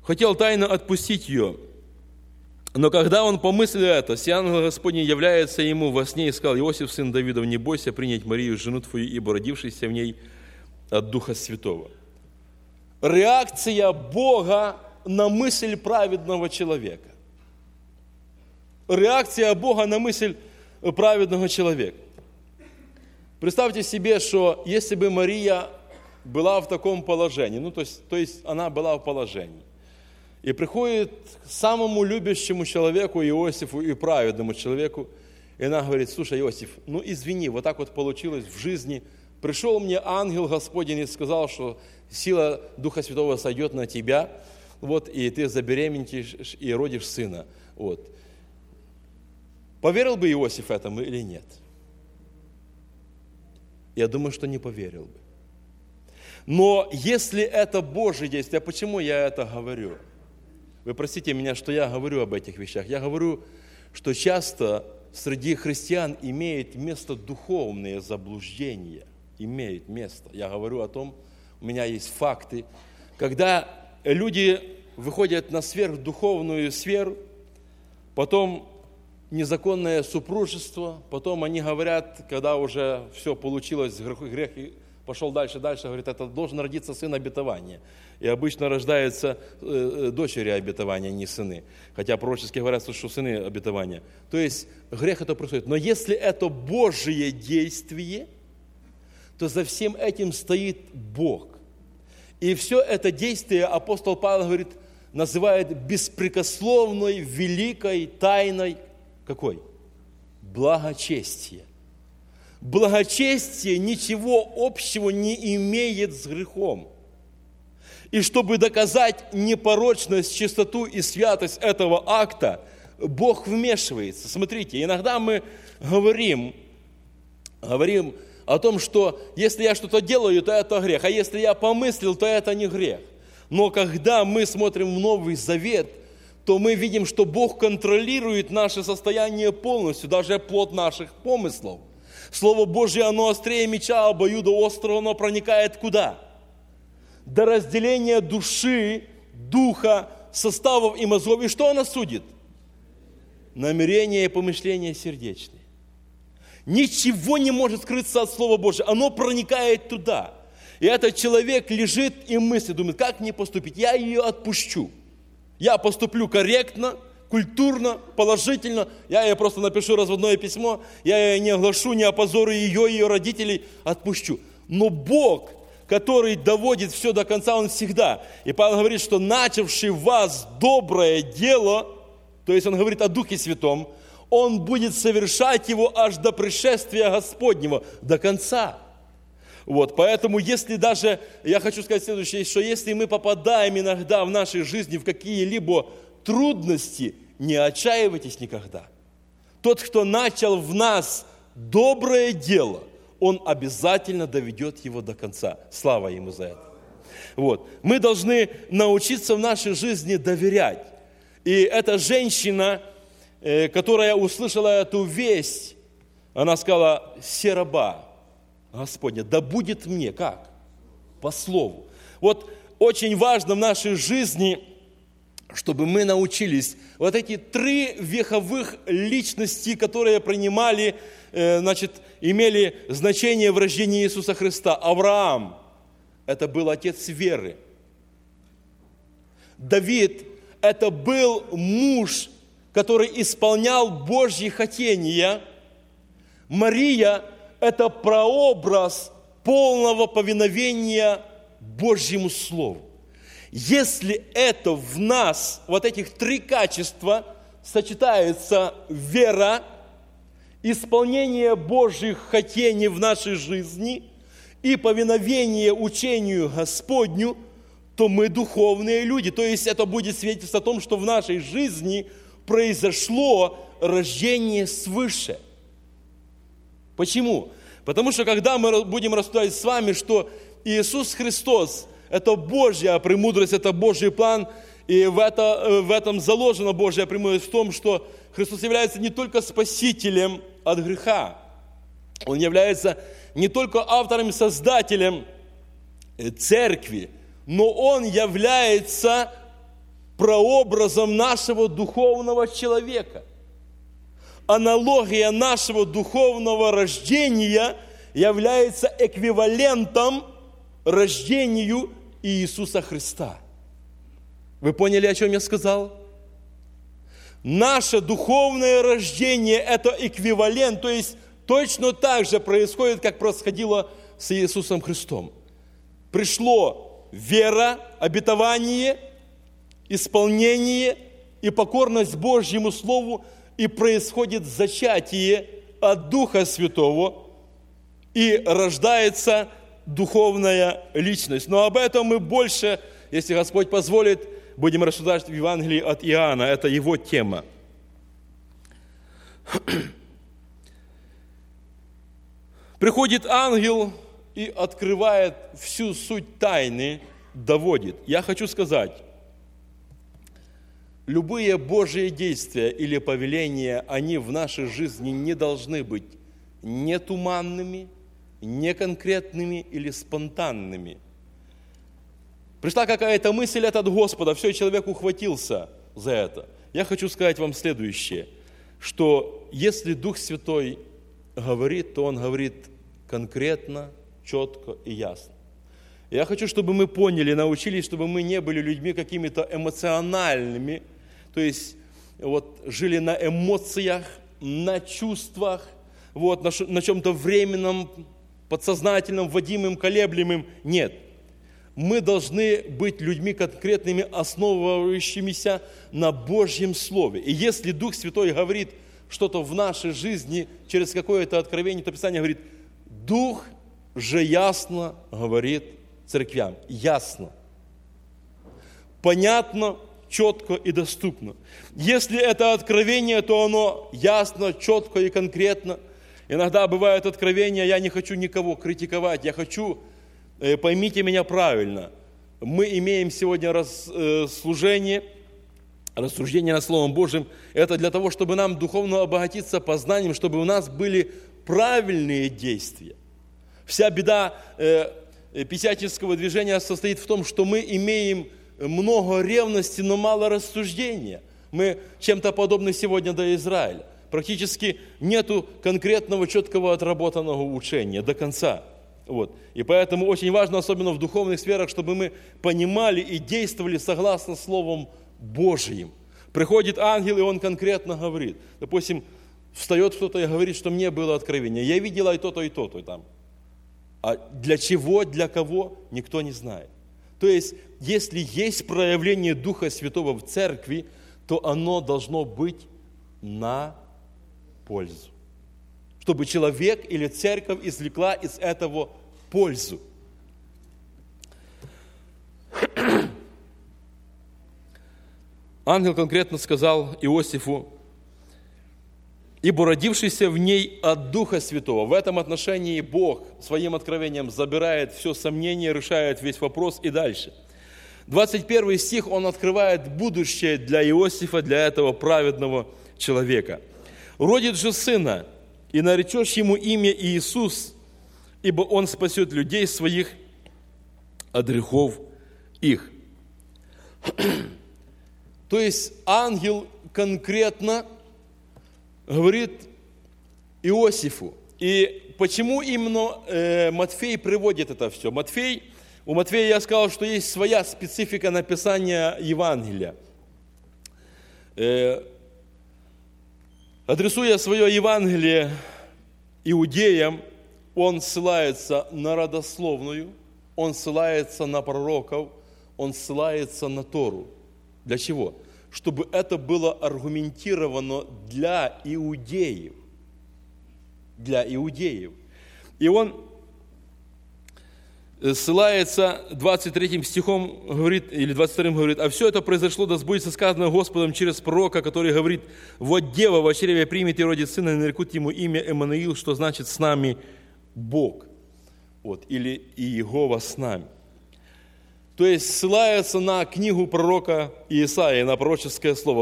хотел тайно отпустить ее. Но когда он помыслил это, сей ангел Господний является ему во сне и сказал: Иосиф, сын Давидов, не бойся принять Марию, жену твою, ибо родившийся в ней от Духа Святого. Реакция Бога на мысль праведного человека. Реакция Бога на мысль праведного человека. Представьте себе, что если бы Мария была в таком положении, то есть она была в положении, и приходит к самому любящему человеку, Иосифу, и праведному человеку, и она говорит: слушай, Иосиф, извини, вот так вот получилось в жизни. Пришел мне ангел Господень и сказал, что сила Духа Святого сойдет на тебя, и ты забеременеешь и родишь сына. Поверил бы Иосиф этому или нет? Я думаю, что не поверил бы. Но если это Божье действие, почему я это говорю? Вы простите меня, что я говорю об этих вещах. Я говорю, что часто среди христиан имеет место духовные заблуждения. Имеет место. Я говорю о том, у меня есть факты, когда люди выходят на сверхдуховную сферу, потом незаконное супружество, потом они говорят, когда уже все получилось, грех пошел дальше, говорит, это должен родиться сын обетования. И обычно рождаются дочери обетования, не сыны. Хотя пророчески говорят, что сыны обетования. То есть грех это происходит. Но если это Божие действие, то за всем этим стоит Бог. И все это действие апостол Павел говорит, называет беспрекословной, великой, тайной. Какой? Благочестие. Благочестие ничего общего не имеет с грехом. И чтобы доказать непорочность, чистоту и святость этого акта, Бог вмешивается. Смотрите, иногда мы говорим о том, что если я что-то делаю, то это грех, а если я помыслил, то это не грех. Но когда мы смотрим в Новый Завет, то мы видим, что Бог контролирует наше состояние полностью, даже плод наших помыслов. Слово Божье, оно острее меча обоюдоострого, оно проникает куда? До разделения души, духа, составов и мозгов. И что оно судит? Намерения и помышления сердечные. Ничего не может скрыться от Слова Божьего. Оно проникает туда. И этот человек лежит и мыслит, думает, как мне поступить? Я ее отпущу. Я поступлю корректно, культурно, положительно. Я ей просто напишу разводное письмо. Я ее не оглашу, не опозорю ее родителей. Отпущу. Но Бог, который доводит все до конца, Он всегда. И Павел говорит, что начавший в вас доброе дело, то есть он говорит о Духе Святом, Он будет совершать его аж до пришествия Господнего, до конца. Поэтому, если даже, я хочу сказать следующее, что если мы попадаем иногда в нашей жизни в какие-либо трудности, не отчаивайтесь никогда. Тот, кто начал в нас доброе дело, он обязательно доведет его до конца. Слава Ему за это. Мы должны научиться в нашей жизни доверять. И эта женщина, которая услышала эту весть, она сказала: «Се раба Господня, да будет мне». Как? По слову. Очень важно в нашей жизни, чтобы мы научились эти 3 вековых личности, которые принимали, имели значение в рождении Иисуса Христа. Авраам – это был отец веры. Давид – это был муж, который исполнял Божьи хотения. Мария – это прообраз полного повиновения Божьему Слову. Если это в нас, этих 3 качества, сочетается вера, исполнение Божьих хотений в нашей жизни и повиновение учению Господню, то мы духовные люди. То есть это будет свидетельство о том, что в нашей жизни произошло рождение свыше. Почему? Потому что когда мы будем рассуждать с вами, что Иисус Христос – это Божья премудрость, это Божий план, и в этом заложена Божья премудрость в том, что Христос является не только спасителем от греха, Он является не только автором и создателем церкви, но Он является прообразом нашего духовного человека. Аналогия нашего духовного рождения является эквивалентом рождению Иисуса Христа. Вы поняли, о чем я сказал? Наше духовное рождение – это эквивалент, то есть точно так же происходит, как происходило с Иисусом Христом. Пришло вера, обетование, исполнение и покорность Божьему Слову, и происходит зачатие от Духа Святого, и рождается духовная личность. Но об этом мы больше, если Господь позволит, будем рассуждать в Евангелии от Иоанна. Это его тема. Приходит ангел и открывает всю суть тайны, доводит. Я хочу сказать, любые Божьи действия или повеления, они в нашей жизни не должны быть не туманными, не конкретными или спонтанными. Пришла какая-то мысль от Господа, все, человек ухватился за это. Я хочу сказать вам следующее, что если Дух Святой говорит, то Он говорит конкретно, четко и ясно. Я хочу, чтобы мы поняли, научились, чтобы мы не были людьми какими-то эмоциональными, то есть вот, жили на эмоциях, на чувствах, вот, на чем-то временном, подсознательном, вводимым, колеблемым. Нет. Мы должны быть людьми конкретными, основывающимися на Божьем Слове. И если Дух Святой говорит что-то в нашей жизни через какое-то откровение, то Писание говорит, Дух же ясно говорит церквям. Ясно. Понятно, четко и доступно. Если это откровение, то оно ясно, четко и конкретно. Иногда бывают откровения, я не хочу никого критиковать, я хочу... Поймите меня правильно, мы имеем сегодня рассуждение над Словом Божьим. Это для того, чтобы нам духовно обогатиться познанием, чтобы у нас были правильные действия. Вся беда пятидесятнического движения состоит в том, что мы имеем много ревности, но мало рассуждения. Мы чем-то подобны сегодня до Израиля. Практически нету конкретного, четкого, отработанного учения до конца. Вот. И поэтому очень важно, особенно в духовных сферах, чтобы мы понимали и действовали согласно Словом Божьим. Приходит ангел, и он конкретно говорит. Допустим, встает кто-то и говорит, что мне было откровение. Я видела и то-то, и то-то там. А для чего, для кого, никто не знает. То есть, если есть проявление Духа Святого в церкви, то оно должно быть на пользу. Чтобы человек или церковь извлекла из этого пользу. Ангел конкретно сказал Иосифу, ибо родившийся в ней от Духа Святого. В этом отношении Бог своим откровением забирает все сомнения, решает весь вопрос и дальше. 21 стих, он открывает будущее для Иосифа, для этого праведного человека. «Родит же сына, и наречешь ему имя Иисус, ибо он спасет людей своих от грехов их». То есть ангел конкретно говорит Иосифу. И почему именно Матфей приводит это все? У Матфея я сказал, что есть своя специфика написания Евангелия. Адресуя свое Евангелие иудеям, он ссылается на родословную, он ссылается на пророков, он ссылается на Тору. Для чего? Чтобы это было аргументировано для иудеев. Для иудеев. И он ссылается 23 стихом, говорит, или 22 говорит, «А все это произошло, да сбудется сказано Господом через пророка, который говорит, вот дева в чреве примет и родит сына, и нарекут ему имя Эммануил, что значит с нами Бог». Вот, или Иегова с нами. То есть ссылается на книгу пророка Исаии, на пророческое слово.